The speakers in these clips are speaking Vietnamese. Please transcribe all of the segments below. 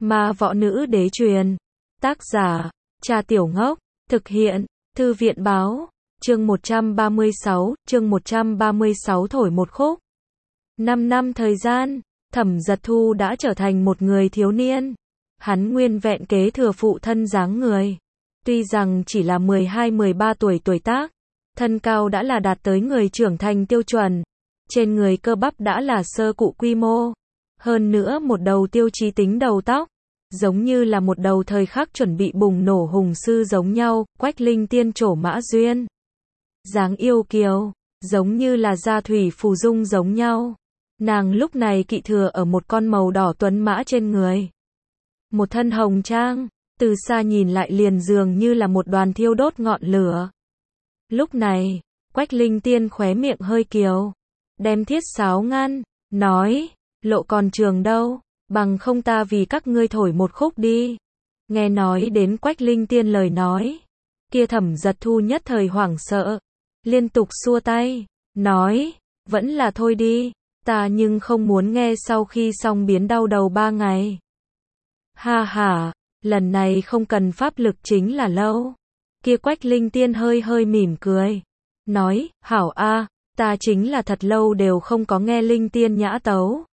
Ma võ nữ đế truyền. Tác giả, Trà Tiểu Ngốc. Thực hiện, Thư viện báo. Chương 136 thổi một khúc. 5 năm thời gian, Thẩm Giật Thu đã trở thành một người thiếu niên. Hắn nguyên vẹn kế thừa phụ thân dáng người. Tuy rằng chỉ là 12-13 tuổi tuổi tác, thân cao đã là đạt tới người trưởng thành tiêu chuẩn. Trên người cơ bắp đã là sơ cụ quy mô. Hơn nữa một đầu tiêu chí tính đầu tóc, giống như là một đầu thời khắc chuẩn bị bùng nổ hùng sư giống nhau, Quách Linh Tiên trổ mã duyên. Dáng yêu kiều, giống như là gia thủy phù dung giống nhau. Nàng lúc này kỵ thừa ở một con màu đỏ tuấn mã trên người. Một thân hồng trang, từ xa nhìn lại liền dường như là một đoàn thiêu đốt ngọn lửa. Lúc này, Quách Linh Tiên khóe miệng hơi kiều, đem thiết sáo ngăn, nói, lộ còn trường đâu, bằng không ta vì các ngươi thổi một khúc đi. Nghe nói đến Quách Linh Tiên lời nói, kia Thẩm Giật Thu nhất thời hoảng sợ, liên tục xua tay, nói, vẫn là thôi đi, ta nhưng không muốn nghe sau khi xong biến đau đầu 3 ngày. Ha ha, lần này không cần pháp lực chính là lâu. Kia Quách Linh Tiên hơi hơi mỉm cười, nói, hảo a, ta chính là thật lâu đều không có nghe Linh Tiên nhã tấu.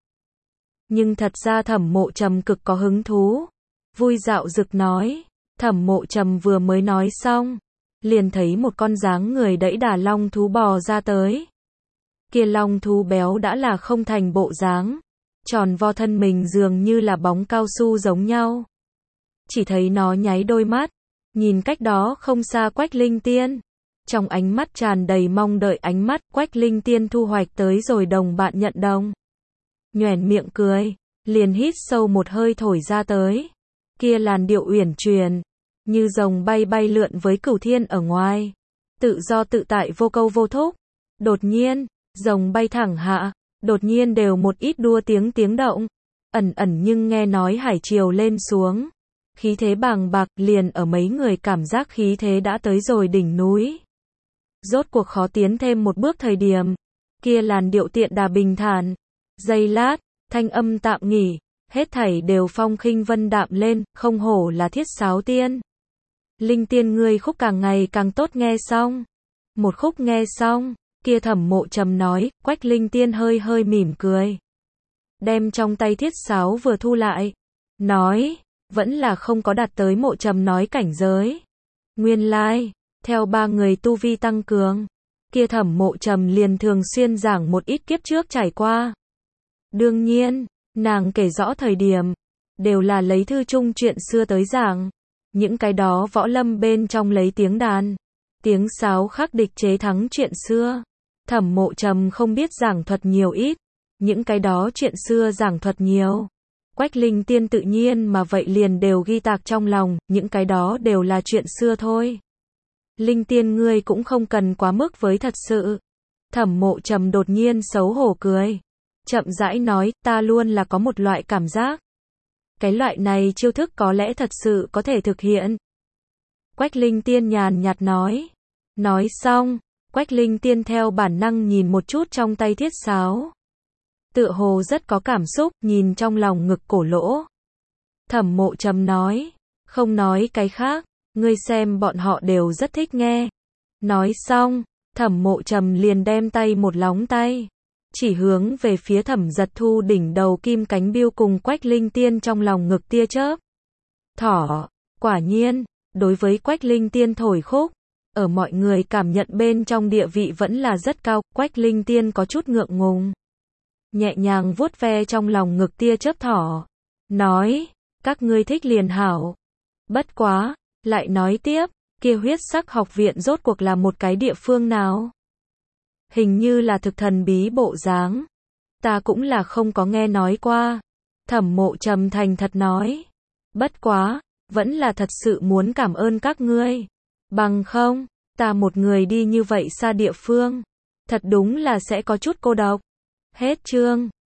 Nhưng thật ra Thẩm Mộ Trầm cực có hứng thú, vui dạo dực nói. Thẩm Mộ Trầm vừa mới nói xong, liền thấy một con dáng người đẫy đà long thú bò ra tới. Kia long thú béo đã là không thành bộ dáng, tròn vo thân mình dường như là bóng cao su giống nhau. Chỉ thấy nó nháy đôi mắt, nhìn cách đó không xa Quách Linh Tiên. Trong ánh mắt tràn đầy mong đợi ánh mắt, Quách Linh Tiên thu hoạch tới rồi đồng bạn nhận đồng. Nhoẻn miệng cười, liền hít sâu một hơi thổi ra tới. Kia làn điệu uyển chuyển, như rồng bay bay lượn với cửu thiên ở ngoài. Tự do tự tại vô câu vô thúc. Đột nhiên, rồng bay thẳng hạ, đột nhiên đều một ít đua tiếng động. Ẩn ẩn nhưng nghe nói hải triều lên xuống. Khí thế bàng bạc liền ở mấy người cảm giác khí thế đã tới rồi đỉnh núi. Rốt cuộc khó tiến thêm một bước thời điểm. Kia làn điệu tiện đà bình thản. Giây lát, thanh âm tạm nghỉ, hết thảy đều phong khinh vân đạm lên, không hổ là thiết sáo tiên. Linh Tiên ngươi khúc càng ngày càng tốt nghe xong. Một khúc nghe xong, kia Thẩm Mộ Trầm nói, Quách Linh Tiên hơi hơi mỉm cười. Đem trong tay thiết sáo vừa thu lại, nói, vẫn là không có đạt tới Mộ Trầm nói cảnh giới. Nguyên lai, theo 3 người tu vi tăng cường, kia Thẩm Mộ Trầm liền thường xuyên giảng một ít kiếp trước trải qua. Đương nhiên, nàng kể rõ thời điểm, đều là lấy thư chung chuyện xưa tới giảng. Những cái đó võ lâm bên trong lấy tiếng đàn, tiếng sáo khắc địch chế thắng chuyện xưa. Thẩm Mộ Trầm không biết giảng thuật nhiều ít, những cái đó chuyện xưa giảng thuật nhiều. Quách Linh Tiên tự nhiên mà vậy liền đều ghi tạc trong lòng, những cái đó đều là chuyện xưa thôi. Linh Tiên ngươi cũng không cần quá mức với thật sự. Thẩm Mộ Trầm đột nhiên xấu hổ cười, chậm rãi nói, ta luôn là có một loại cảm giác. Cái loại này chiêu thức có lẽ thật sự có thể thực hiện. Quách Linh Tiên nhàn nhạt nói. Nói xong, Quách Linh Tiên theo bản năng nhìn một chút trong tay thiết sáo. Tựa hồ rất có cảm xúc, nhìn trong lòng ngực cổ lỗ. Thẩm Mộ Trầm nói, không nói cái khác, ngươi xem bọn họ đều rất thích nghe. Nói xong, Thẩm Mộ Trầm liền đem tay một lóng tay, chỉ hướng về phía Thẩm Giật Thu đỉnh đầu kim cánh biêu cùng Quách Linh Tiên trong lòng ngực tia chớp. Thỏ, quả nhiên, đối với Quách Linh Tiên thổi khúc, ở mọi người cảm nhận bên trong địa vị vẫn là rất cao. Quách Linh Tiên có chút ngượng ngùng, nhẹ nhàng vuốt ve trong lòng ngực tia chớp thỏ, nói, các ngươi thích liền hảo. Bất quá, lại nói tiếp, kia huyết sắc học viện rốt cuộc là một cái địa phương nào? Hình như là thực thần bí bộ dáng. Ta cũng là không có nghe nói qua. Thẩm Mộ Trầm thành thật nói. Bất quá, vẫn là thật sự muốn cảm ơn các ngươi. Bằng không, ta một người đi như vậy xa địa phương, thật đúng là sẽ có chút cô độc. Hết chương.